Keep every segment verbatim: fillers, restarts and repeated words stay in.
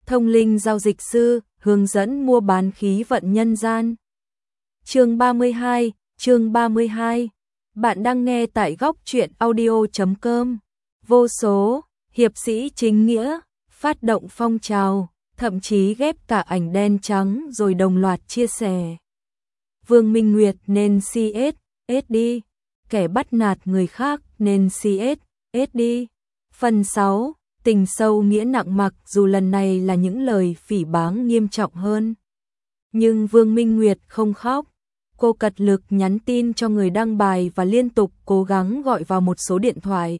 Thông linh giao dịch sư, hướng dẫn mua bán khí vận nhân gian. Chương ba mươi hai, chương ba mươi hai. Bạn đang nghe tại góc truyện audio chấm com. Vô số hiệp sĩ chính nghĩa phát động phong trào, thậm chí ghép cả ảnh đen trắng rồi đồng loạt chia sẻ. Vương Minh Nguyệt nên xê ét ét đi, kẻ bắt nạt người khác nên xê ét ét đi. Phần sáu, tình sâu nghĩa nặng. Mặc dù lần này là những lời phỉ báng nghiêm trọng hơn, nhưng Vương Minh Nguyệt không khóc. Cô cật lực nhắn tin cho người đăng bài và liên tục cố gắng gọi vào một số điện thoại.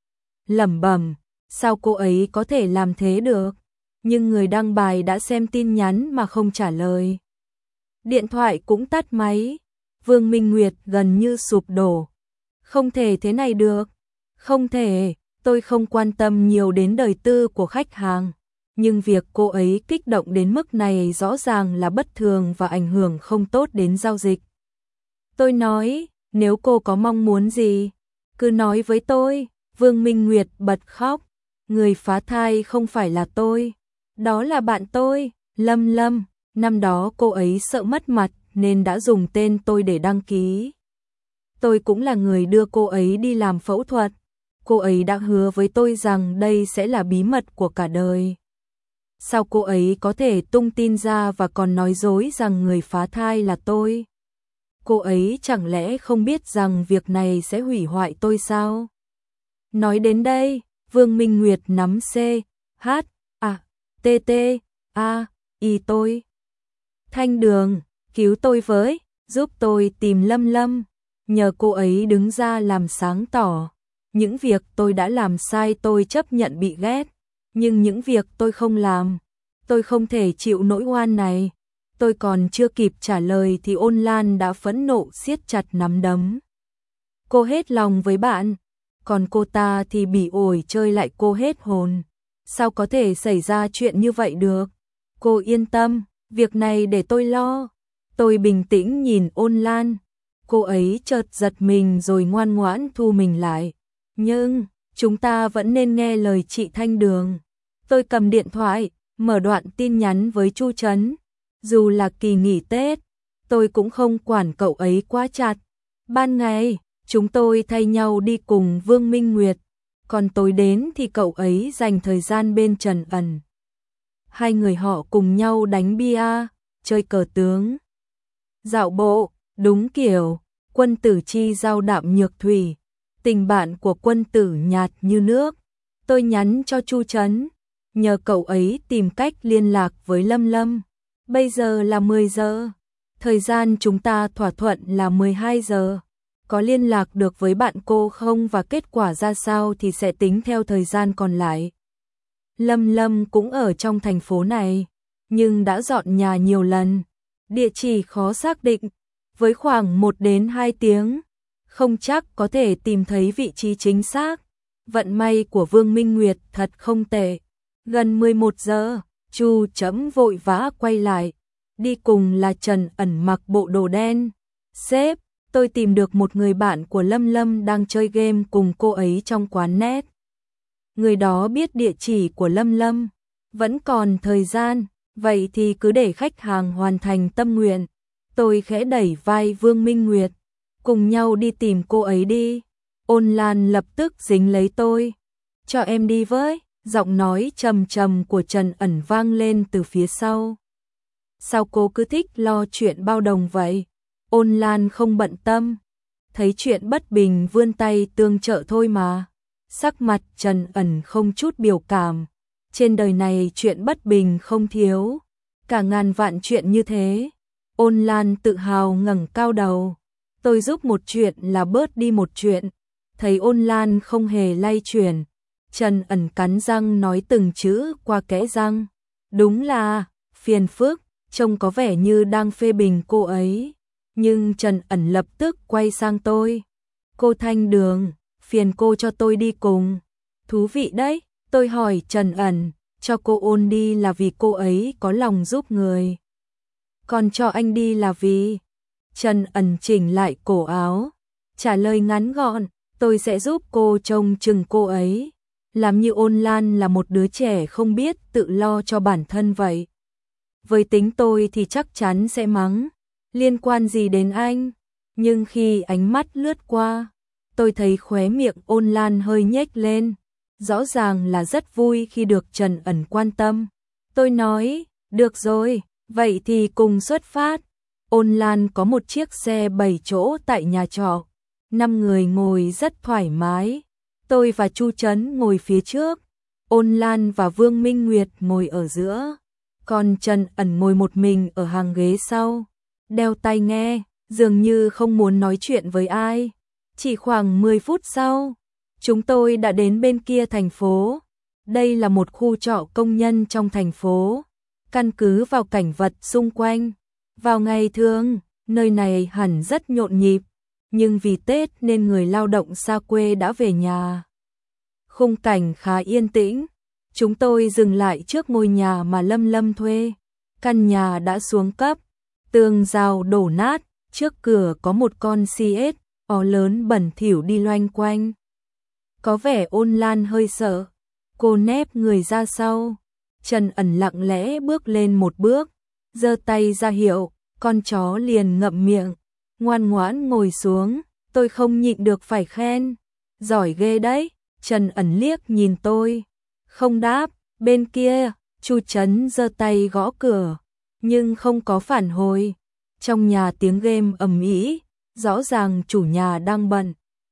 Lẩm bẩm, sao cô ấy có thể làm thế được? Nhưng người đăng bài đã xem tin nhắn mà không trả lời. Điện thoại cũng tắt máy. Vương Minh Nguyệt gần như sụp đổ. Không thể thế này được. Không thể, tôi không quan tâm nhiều đến đời tư của khách hàng. Nhưng việc cô ấy kích động đến mức này rõ ràng là bất thường và ảnh hưởng không tốt đến giao dịch. Tôi nói, nếu cô có mong muốn gì, cứ nói với tôi. Vương Minh Nguyệt bật khóc. Người phá thai không phải là tôi, đó là bạn tôi, Lâm Lâm. Năm đó cô ấy sợ mất mặt nên đã dùng tên tôi để đăng ký. Tôi cũng là người đưa cô ấy đi làm phẫu thuật. Cô ấy đã hứa với tôi rằng đây sẽ là bí mật của cả đời. Sao cô ấy có thể tung tin ra và còn nói dối rằng người phá thai là tôi? Cô ấy chẳng lẽ không biết rằng việc này sẽ hủy hoại tôi sao? Nói đến đây, Vương Minh Nguyệt nắm C, H, A, T, T, A, I tôi. Thanh Đường, cứu tôi với, giúp tôi tìm Lâm Lâm. Nhờ cô ấy đứng ra làm sáng tỏ. Những việc tôi đã làm sai tôi chấp nhận bị ghét. Nhưng những việc tôi không làm, tôi không thể chịu nỗi oan này. Tôi còn chưa kịp trả lời thì Ôn Lan đã phẫn nộ siết chặt nắm đấm. Cô hết lòng với bạn, còn cô ta thì bị ổi chơi lại cô hết hồn. Sao có thể xảy ra chuyện như vậy được? Cô yên tâm, việc này để tôi lo. Tôi bình tĩnh nhìn Ôn Lan. Cô ấy chợt giật mình rồi ngoan ngoãn thu mình lại. Nhưng, chúng ta vẫn nên nghe lời chị Thanh Đường. Tôi cầm điện thoại, mở đoạn tin nhắn với Chu Trấn. Dù là kỳ nghỉ Tết, tôi cũng không quản cậu ấy quá chặt. Ban ngày, chúng tôi thay nhau đi cùng Vương Minh Nguyệt. Còn tối đến thì cậu ấy dành thời gian bên Trần Ẩn. Hai người họ cùng nhau đánh bia, chơi cờ tướng, dạo bộ, đúng kiểu quân tử chi giao đạm nhược thủy. Tình bạn của quân tử nhạt như nước. Tôi nhắn cho Chu Trấn, nhờ cậu ấy tìm cách liên lạc với Lâm Lâm. Bây giờ là mười giờ. Thời gian chúng ta thỏa thuận là mười hai giờ. Có liên lạc được với bạn cô không và kết quả ra sao thì sẽ tính theo thời gian còn lại. Lâm Lâm cũng ở trong thành phố này, nhưng đã dọn nhà nhiều lần. Địa chỉ khó xác định, với khoảng một đến hai tiếng, không chắc có thể tìm thấy vị trí chính xác. Vận may của Vương Minh Nguyệt thật không tệ. Gần mười một giờ, Chu Chấm vội vã quay lại. Đi cùng là Trần Ẩn mặc bộ đồ đen. Sếp, tôi tìm được một người bạn của Lâm Lâm đang chơi game cùng cô ấy trong quán net. Người đó biết địa chỉ của Lâm Lâm. Vẫn còn thời gian, vậy thì cứ để khách hàng hoàn thành tâm nguyện. Tôi khẽ đẩy vai Vương Minh Nguyệt. Cùng nhau đi tìm cô ấy đi. Ôn Lan lập tức dính lấy tôi. Cho em đi với. Giọng nói trầm trầm của Trần Ẩn vang lên từ phía sau. Sao cô cứ thích lo chuyện bao đồng vậy? Ôn Lan không bận tâm. Thấy chuyện bất bình vươn tay tương trợ thôi mà. Sắc mặt Trần Ẩn không chút biểu cảm. Trên đời này chuyện bất bình không thiếu. Cả ngàn vạn chuyện như thế. Ôn Lan tự hào ngẩng cao đầu. Tôi giúp một chuyện là bớt đi một chuyện. Thấy Ôn Lan không hề lay chuyển, Trần Ẩn cắn răng nói từng chữ qua kẽ răng. Đúng là phiền phức, trông có vẻ như đang phê bình cô ấy. Nhưng Trần Ẩn lập tức quay sang tôi. Cô Thanh Đường, phiền cô cho tôi đi cùng. Thú vị đấy, tôi hỏi Trần Ẩn, cho cô Ôn đi là vì cô ấy có lòng giúp người. Còn cho anh đi là vì... Trần Ẩn chỉnh lại cổ áo, trả lời ngắn gọn, tôi sẽ giúp cô trông chừng cô ấy. làm như Ôn Lan là một đứa trẻ không biết tự lo cho bản thân vậy. Với tính tôi thì chắc chắn sẽ mắng, liên quan gì đến anh? Nhưng khi ánh mắt lướt qua, tôi thấy khóe miệng Ôn Lan hơi nhếch lên, rõ ràng là rất vui khi được Trần Ẩn quan tâm. Tôi nói, được rồi, vậy thì cùng xuất phát. Ôn Lan có một chiếc xe bảy chỗ tại nhà trọ, năm người ngồi rất thoải mái. Tôi và Chu Trấn ngồi phía trước, Ôn Lan và Vương Minh Nguyệt ngồi ở giữa, còn Trần Ẩn ngồi một mình ở hàng ghế sau, đeo tai nghe, dường như không muốn nói chuyện với ai. Chỉ khoảng mười phút sau, chúng tôi đã đến bên kia thành phố. Đây là một khu trọ công nhân trong thành phố. Căn cứ vào cảnh vật xung quanh, vào ngày thường, nơi này hẳn rất nhộn nhịp, nhưng vì Tết nên người lao động xa quê đã về nhà. Khung cảnh khá yên tĩnh, chúng tôi dừng lại trước ngôi nhà mà Lâm Lâm thuê. Căn nhà đã xuống cấp, tường rào đổ nát, trước cửa có một con xê ét ó lớn bẩn thỉu đi loanh quanh. Có vẻ Ôn Lan hơi sợ, cô nép người ra sau. Trần Ẩn lặng lẽ bước lên một bước, giơ tay ra hiệu, con chó liền ngậm miệng, ngoan ngoãn ngồi xuống. Tôi không nhịn được phải khen, giỏi ghê đấy. Trần Ẩn liếc nhìn tôi, không đáp. Bên kia, Chu Trấn giơ tay gõ cửa, nhưng không có phản hồi. Trong nhà tiếng game ầm ĩ, rõ ràng chủ nhà đang bận.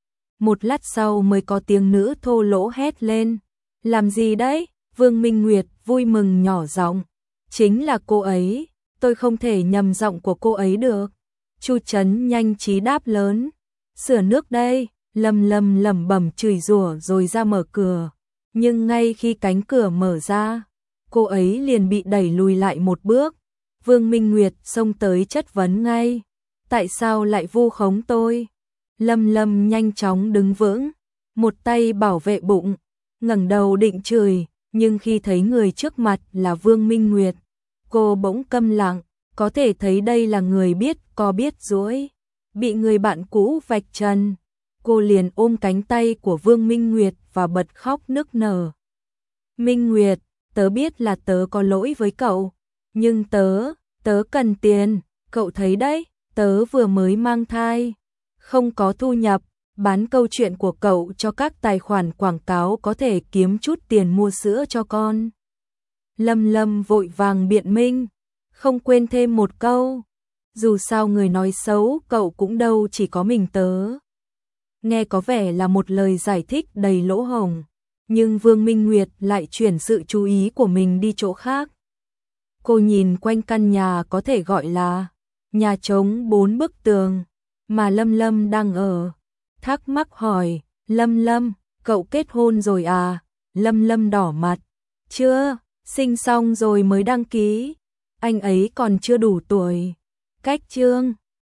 Một lát sau mới có tiếng nữ thô lỗ hét lên, làm gì đấy? Vương Minh Nguyệt vui mừng nhỏ giọng, chính là cô ấy, tôi không thể nhầm giọng của cô ấy được. Chu Trấn nhanh trí đáp lớn, sửa nước đây. Lâm Lâm lẩm bẩm chửi rủa rồi ra mở cửa, nhưng ngay khi cánh cửa mở ra, cô ấy liền bị đẩy lùi lại một bước. Vương Minh Nguyệt xông tới chất vấn ngay, tại sao lại vu khống tôi? Lâm Lâm nhanh chóng đứng vững, một tay bảo vệ bụng, ngẩng đầu định chửi, nhưng khi thấy người trước mặt là Vương Minh Nguyệt, cô bỗng câm lặng. Có thể thấy đây là người biết co biết dỗi, bị người bạn cũ vạch trần. Cô liền ôm cánh tay của Vương Minh Nguyệt và bật khóc nức nở. Minh Nguyệt, tớ biết là tớ có lỗi với cậu, nhưng tớ, tớ cần tiền, cậu thấy đấy, tớ vừa mới mang thai, không có thu nhập, bán câu chuyện của cậu cho các tài khoản quảng cáo có thể kiếm chút tiền mua sữa cho con. Lâm Lâm vội vàng biện minh, không quên thêm một câu, dù sao người nói xấu cậu cũng đâu chỉ có mình tớ. Nghe có vẻ là một lời giải thích đầy lỗ hổng, nhưng Vương Minh Nguyệt lại chuyển sự chú ý của mình đi chỗ khác. Cô nhìn quanh căn nhà có thể gọi là nhà trống bốn bức tường mà Lâm Lâm đang ở, thắc mắc hỏi, Lâm Lâm, cậu kết hôn rồi à? Lâm Lâm đỏ mặt, chưa, sinh xong rồi mới đăng ký, anh ấy còn chưa đủ tuổi. Cách chương